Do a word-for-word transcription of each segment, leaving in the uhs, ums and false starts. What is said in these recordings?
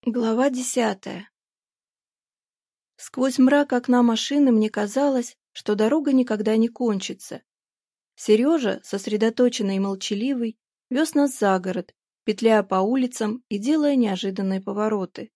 Глава десятая. Сквозь мрак окна машины мне казалось, что дорога никогда не кончится. Сережа, сосредоточенный и молчаливый, вез нас за город, петляя по улицам и делая неожиданные повороты.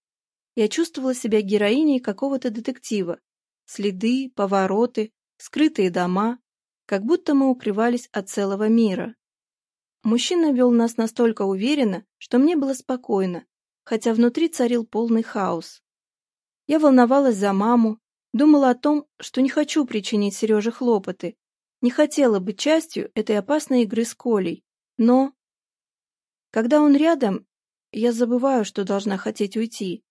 Я чувствовала себя героиней какого-то детектива. Следы, повороты, скрытые дома, как будто мы укрывались от целого мира. Мужчина вел нас настолько уверенно, что мне было спокойно, хотя внутри царил полный хаос. Я волновалась за маму, думала о том, что не хочу причинить Сереже хлопоты, не хотела быть частью этой опасной игры с Колей, но... Когда он рядом, я забываю, что должна хотеть уйти.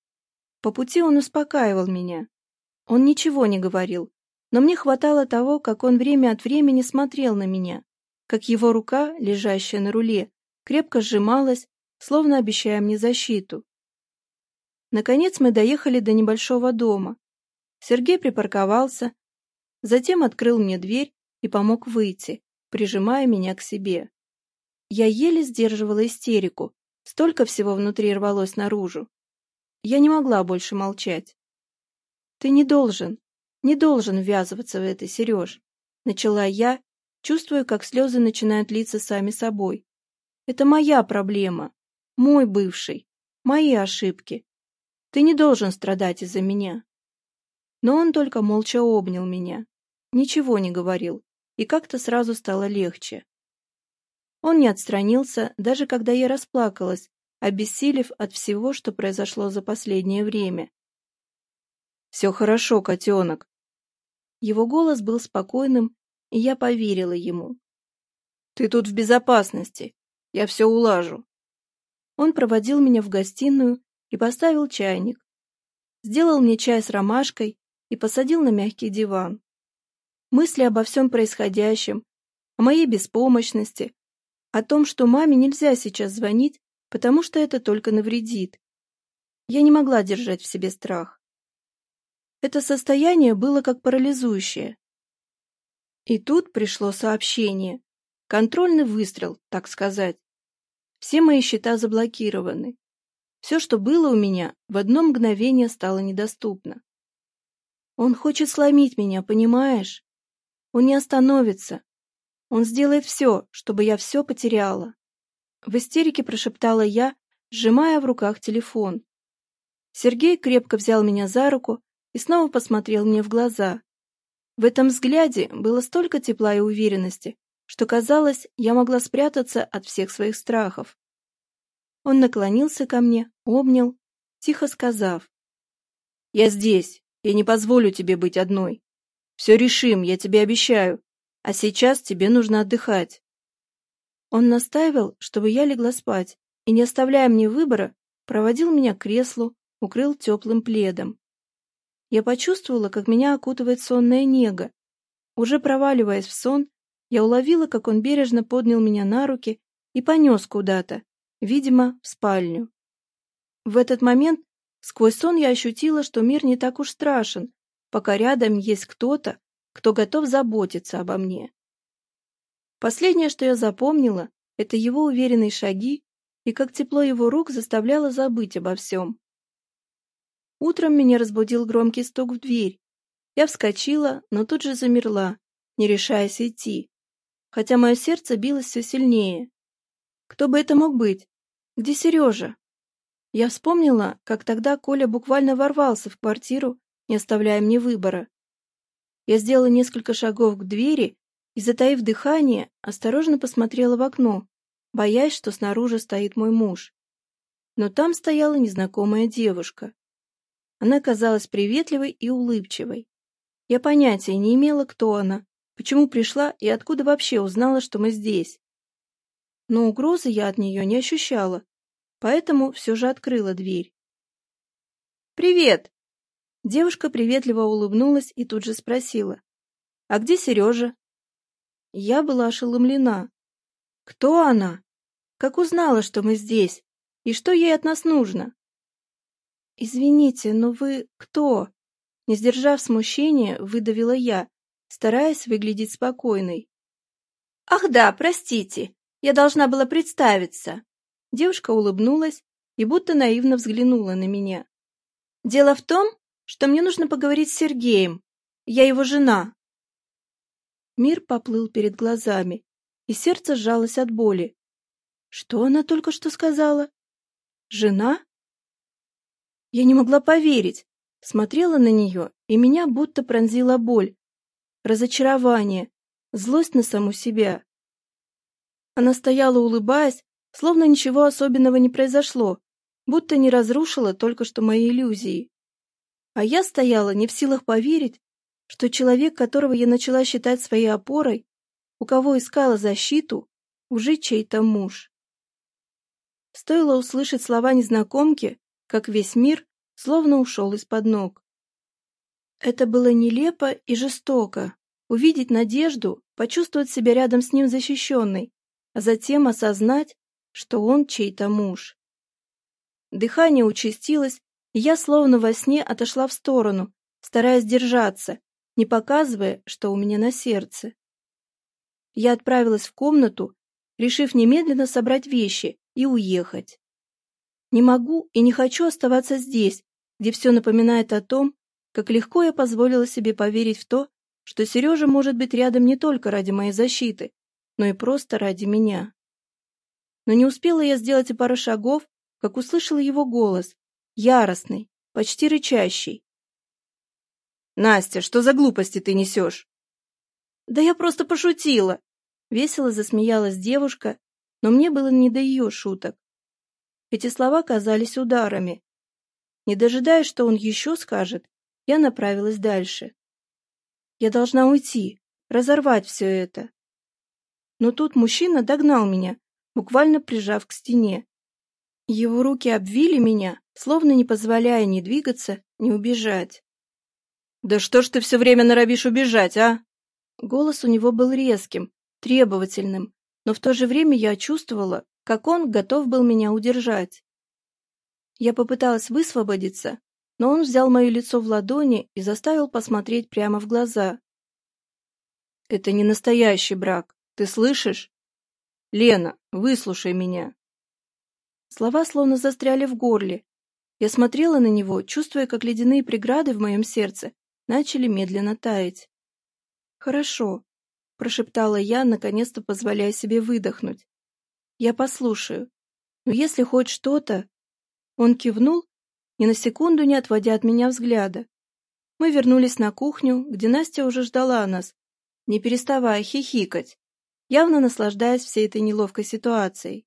По пути он успокаивал меня. Он ничего не говорил, но мне хватало того, как он время от времени смотрел на меня, как его рука, лежащая на руле, крепко сжималась, словно обещая мне защиту. Наконец мы доехали до небольшого дома. Сергей припарковался, затем открыл мне дверь и помог выйти, прижимая меня к себе. Я еле сдерживала истерику, столько всего внутри рвалось наружу. Я не могла больше молчать. «Ты не должен, не должен ввязываться в это, Сереж», — начала я, чувствуя, как слезы начинают литься сами собой. «Это моя проблема, мой бывший, мои ошибки. Ты не должен страдать из-за меня». Но он только молча обнял меня, ничего не говорил, и как-то сразу стало легче. Он не отстранился, даже когда я расплакалась, обессилев от всего, что произошло за последнее время. «Все хорошо, котенок». Его голос был спокойным, и я поверила ему. «Ты тут в безопасности, я все улажу». Он проводил меня в гостиную и поставил чайник. Сделал мне чай с ромашкой и посадил на мягкий диван. Мысли обо всем происходящем, о моей беспомощности, о том, что маме нельзя сейчас звонить, потому что это только навредит. Я не могла держать в себе страх. Это состояние было как парализующее. И тут пришло сообщение. Контрольный выстрел, так сказать. Все мои счета заблокированы. Все, что было у меня, в одно мгновение стало недоступно. Он хочет сломить меня, понимаешь? Он не остановится. Он сделает все, чтобы я все потеряла. В истерике прошептала я, сжимая в руках телефон. Сергей крепко взял меня за руку и снова посмотрел мне в глаза. В этом взгляде было столько тепла и уверенности, что казалось, я могла спрятаться от всех своих страхов. Он наклонился ко мне, обнял, тихо сказав: «Я здесь, я не позволю тебе быть одной. Все решим, я тебе обещаю, а сейчас тебе нужно отдыхать». Он настаивал, чтобы я легла спать, и, не оставляя мне выбора, проводил меня к креслу, укрыл теплым пледом. Я почувствовала, как меня окутывает сонная нега. Уже проваливаясь в сон, я уловила, как он бережно поднял меня на руки и понес куда-то, видимо, в спальню. В этот момент сквозь сон я ощутила, что мир не так уж страшен, пока рядом есть кто-то, кто готов заботиться обо мне. Последнее, что я запомнила, это его уверенные шаги и как тепло его рук заставляло забыть обо всем. Утром меня разбудил громкий стук в дверь. Я вскочила, но тут же замерла, не решаясь идти, хотя мое сердце билось все сильнее. Кто бы это мог быть? Где Сережа? Я вспомнила, как тогда Коля буквально ворвался в квартиру, не оставляя мне выбора. Я сделала несколько шагов к двери и, затаив дыхание, осторожно посмотрела в окно, боясь, что снаружи стоит мой муж. Но там стояла незнакомая девушка. Она казалась приветливой и улыбчивой. Я понятия не имела, кто она, почему пришла и откуда вообще узнала, что мы здесь. Но угрозы я от нее не ощущала, поэтому все же открыла дверь. «Привет!» Девушка приветливо улыбнулась и тут же спросила: «А где Сережа?» Я была ошеломлена. Кто она? Как узнала, что мы здесь? И что ей от нас нужно? «Извините, но вы кто?» Не сдержав смущения, выдавила я, стараясь выглядеть спокойной. «Ах да, простите, я должна была представиться». Девушка улыбнулась, и будто наивно взглянула на меня. «Дело в том, что мне нужно поговорить с Сергеем. Я его жена». Мир поплыл перед глазами, и сердце сжалось от боли. Что она только что сказала? Жена? Я не могла поверить. Смотрела на нее, и меня будто пронзила боль, разочарование, злость на саму себя. Она стояла, улыбаясь, словно ничего особенного не произошло, будто не разрушила только что мои иллюзии. А я стояла не в силах поверить, что человек, которого я начала считать своей опорой, у кого искала защиту, уже чей-то муж. Стоило услышать слова незнакомки, как весь мир словно ушел из-под ног. Это было нелепо и жестоко. Увидеть Надежду, почувствовать себя рядом с ним защищенной, а затем осознать, что он чей-то муж. Дыхание участилось, и я словно во сне отошла в сторону, стараясь держаться, не показывая, что у меня на сердце. Я отправилась в комнату, решив немедленно собрать вещи и уехать. Не могу и не хочу оставаться здесь, где все напоминает о том, как легко я позволила себе поверить в то, что Сережа может быть рядом не только ради моей защиты, но и просто ради меня. Но не успела я сделать и пары шагов, как услышала его голос, яростный, почти рычащий. «Настя, что за глупости ты несешь?» «Да я просто пошутила!» Весело засмеялась девушка, но мне было не до ее шуток. Эти слова казались ударами. Не дожидаясь, что он еще скажет, я направилась дальше. Я должна уйти, разорвать все это. Но тут мужчина догнал меня, буквально прижав к стене. Его руки обвили меня, словно не позволяя ни двигаться, ни убежать. «Да что ж ты все время норовишь убежать, а?» Голос у него был резким, требовательным, но в то же время я чувствовала, как он готов был меня удержать. Я попыталась высвободиться, но он взял мое лицо в ладони и заставил посмотреть прямо в глаза. «Это не настоящий брак, ты слышишь? Лена, выслушай меня». Слова словно застряли в горле. Я смотрела на него, чувствуя, как ледяные преграды в моем сердце начали медленно таять. «Хорошо», — прошептала я, наконец-то позволяя себе выдохнуть. «Я послушаю. Но если хоть что-то...» Он кивнул, ни на секунду не отводя от меня взгляда. Мы вернулись на кухню, где Настя уже ждала нас, не переставая хихикать, явно наслаждаясь всей этой неловкой ситуацией.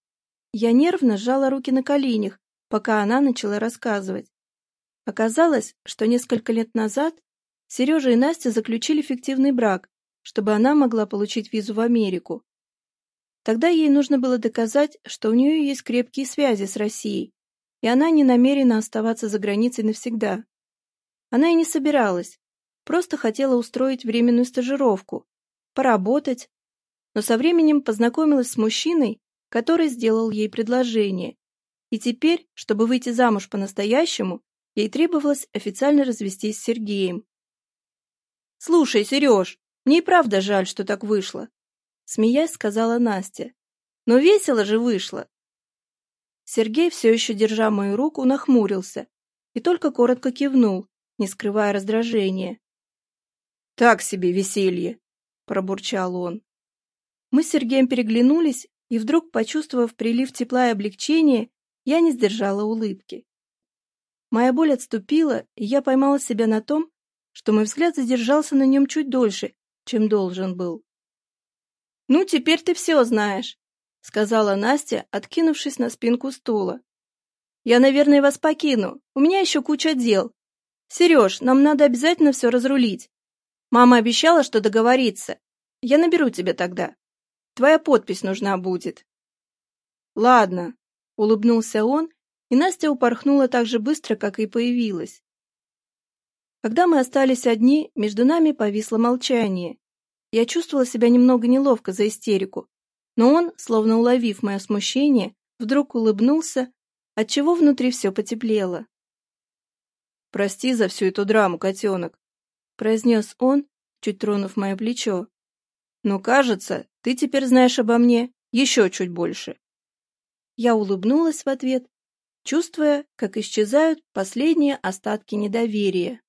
Я нервно сжала руки на коленях, пока она начала рассказывать. Оказалось, что несколько лет назад Сережа и Настя заключили фиктивный брак, чтобы она могла получить визу в Америку. Тогда ей нужно было доказать, что у нее есть крепкие связи с Россией, и она не намерена оставаться за границей навсегда. Она и не собиралась, просто хотела устроить временную стажировку, поработать, но со временем познакомилась с мужчиной, который сделал ей предложение, и теперь, чтобы выйти замуж по-настоящему, ей требовалось официально развестись с Сергеем. «Слушай, Сереж, мне и правда жаль, что так вышло», — смеясь сказала Настя. «Но весело же вышло». Сергей, все еще держа мою руку, нахмурился и только коротко кивнул, не скрывая раздражения. «Так себе веселье», — пробурчал он. Мы с Сергеем переглянулись, и вдруг, почувствовав прилив тепла и облегчения, я не сдержала улыбки. Моя боль отступила, и я поймала себя на том, что мой взгляд задержался на нем чуть дольше, чем должен был. «Ну, теперь ты все знаешь», — сказала Настя, откинувшись на спинку стула. «Я, наверное, вас покину. У меня еще куча дел. Сереж, нам надо обязательно все разрулить. Мама обещала, что договорится. Я наберу тебя тогда. Твоя подпись нужна будет». «Ладно», — улыбнулся он, и Настя упорхнула так же быстро, как и появилась. Когда мы остались одни, между нами повисло молчание. Я чувствовала себя немного неловко за истерику, но он, словно уловив мое смущение, вдруг улыбнулся, отчего внутри все потеплело. «Прости за всю эту драму, котенок», — произнес он, чуть тронув мое плечо. «Но, кажется, ты теперь знаешь обо мне еще чуть больше». Я улыбнулась в ответ чувствуя, как исчезают последние остатки недоверия.